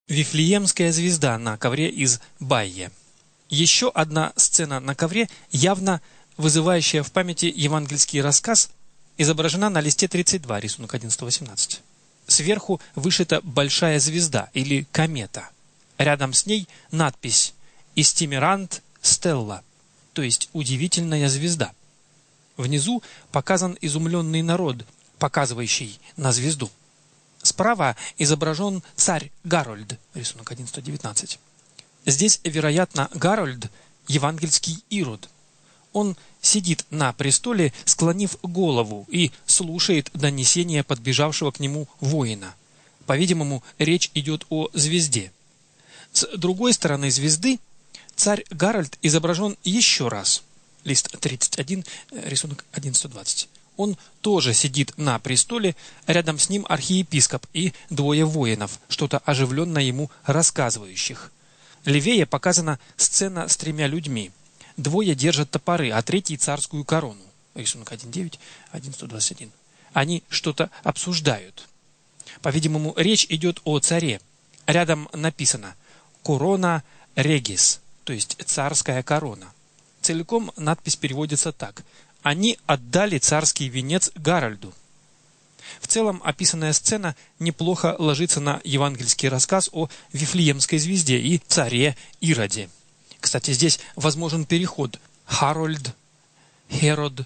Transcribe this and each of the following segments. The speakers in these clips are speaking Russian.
Вифлеемская звезда на ковре из Байе. Еще одна сцена на ковре, явно вызывающая в памяти евангельский рассказ, изображена на листе 32, рисунок 11-18. Сверху вышита большая звезда или комета. Рядом с ней надпись «Истимерант Стелла», то есть «удивительная звезда». Внизу показан изумленный народ, показывающий на звезду. Справа изображен царь Гарольд, рисунок 11-19. Здесь, вероятно, Гарольд – евангельский Ирод. Он сидит на престоле, склонив голову, и слушает донесение подбежавшего к нему воина. По-видимому, речь идет о звезде. С другой стороны звезды царь Гарольд изображен еще раз. Лист 31, рисунок 11-20. Он тоже сидит на престоле, рядом с ним архиепископ и двое воинов, что-то оживленно ему рассказывающих. Левее показана сцена с тремя людьми. Двое держат топоры, а третий царскую корону. Рисунок 1.9, 11.21. Они что-то обсуждают. По-видимому, речь идет о царе. Рядом написано «Корона регис», то есть «царская корона». Целиком надпись переводится так: «Они отдали царский венец Гарольду». В целом, описанная сцена неплохо ложится на евангельский рассказ о Вифлеемской звезде и царе Ироде. Кстати, здесь возможен переход Харольд, Херод,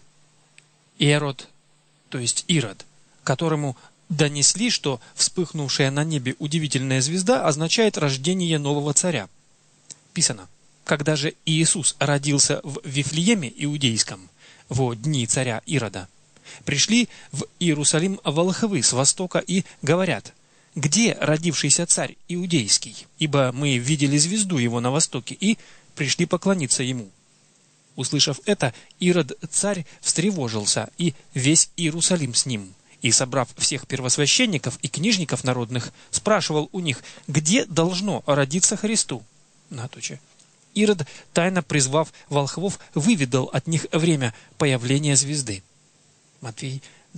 Ирод, то есть Ирод, которому донесли, что вспыхнувшая на небе удивительная звезда означает рождение нового царя. Писано: «Когда же Иисус родился в Вифлееме Иудейском, во дни царя Ирода, пришли в Иерусалим волхвы с востока и говорят: где родившийся царь Иудейский? Ибо мы видели звезду его на востоке и пришли поклониться ему». Услышав это, Ирод царь встревожился, и весь Иерусалим с ним, и, собрав всех первосвященников и книжников народных, спрашивал у них, где должно родиться Христу. Ирод, тайно призвав волхвов, выведал от них время появления звезды. Матфей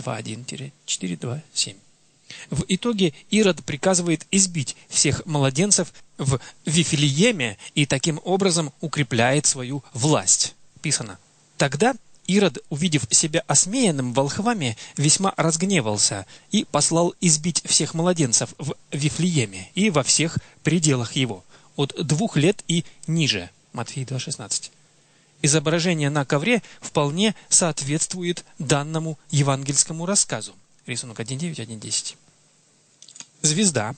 2.1-4.2.7. В итоге Ирод приказывает избить всех младенцев в Вифлееме и таким образом укрепляет свою власть. Писано: «Тогда Ирод, увидев себя осмеянным волхвами, весьма разгневался и послал избить всех младенцев в Вифлееме и во всех пределах его, от 2 лет и ниже». Матфей 2.16. Изображение на ковре вполне соответствует данному евангельскому рассказу. Рисунок 1.9, 1.10. Звезда,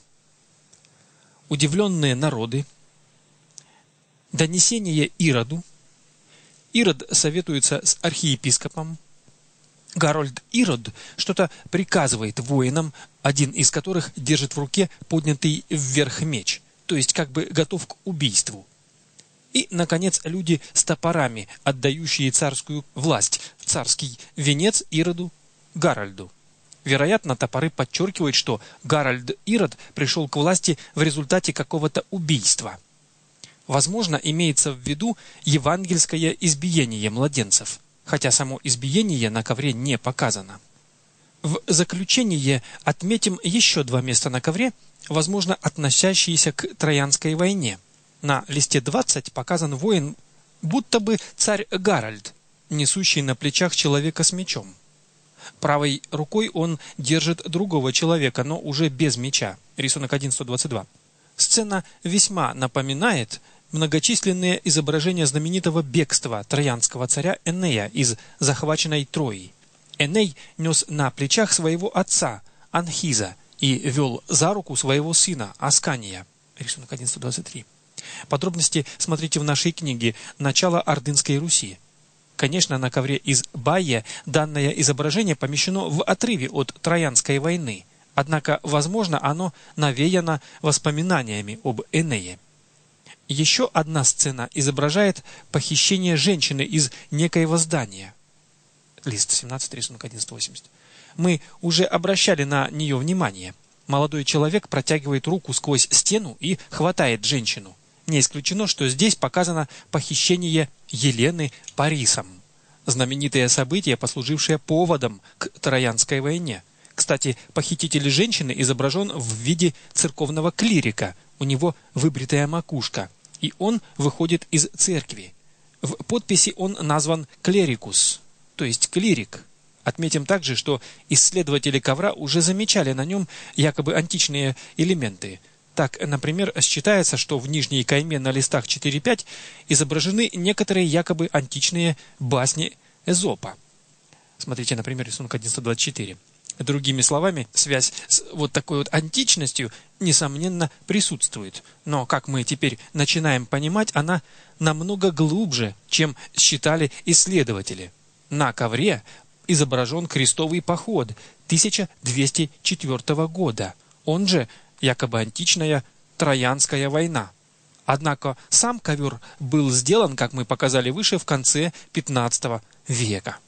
удивленные народы, донесение Ироду, Ирод советуется с архиепископом, Гарольд Ирод что-то приказывает воинам, один из которых держит в руке поднятый вверх меч, то есть как бы готов к убийству. И, наконец, люди с топорами, отдающие царскую власть, царский венец Ироду Гарольду. Вероятно, топоры подчеркивают, что Гарольд Ирод пришел к власти в результате какого-то убийства. Возможно, имеется в виду евангельское избиение младенцев, хотя само избиение на ковре не показано. В заключение отметим еще 2 места на ковре, возможно, относящиеся к Троянской войне. На листе 20 показан воин, будто бы царь Гарольд, несущий на плечах человека с мечом. Правой рукой он держит другого человека, но уже без меча. Рисунок 11-22. Сцена весьма напоминает многочисленные изображения знаменитого бегства троянского царя Энея из захваченной Трои. Эней нес на плечах своего отца Анхиза и вел за руку своего сына Аскания. Рисунок 11-23. Подробности смотрите в нашей книге «Начало Ордынской Руси». Конечно, на ковре из Байе данное изображение помещено в отрыве от Троянской войны, однако, возможно, оно навеяно воспоминаниями об Энее. Еще одна сцена изображает похищение женщины из некоего здания. Лист 17, рисунок 11-80. Мы уже обращали на нее внимание. Молодой человек протягивает руку сквозь стену и хватает женщину. Не исключено, что здесь показано похищение Елены Парисом, знаменитое событие, послужившее поводом к Троянской войне. Кстати, похититель женщины изображен в виде церковного клирика, у него выбритая макушка, и он выходит из церкви. В подписи он назван «клерикус», то есть «клирик». Отметим также, что исследователи ковра уже замечали на нем якобы античные элементы. Так, например, считается, что в нижней кайме на листах 4-5 изображены некоторые якобы античные басни Эзопа. Смотрите, например, рисунок 1124. Другими словами, связь с вот такой вот античностью, несомненно, присутствует. Но, как мы теперь начинаем понимать, она намного глубже, чем считали исследователи. На ковре изображен крестовый поход 1204 года, он же якобы античная Троянская война. Однако сам ковер был сделан, как мы показали выше, в конце 15 века.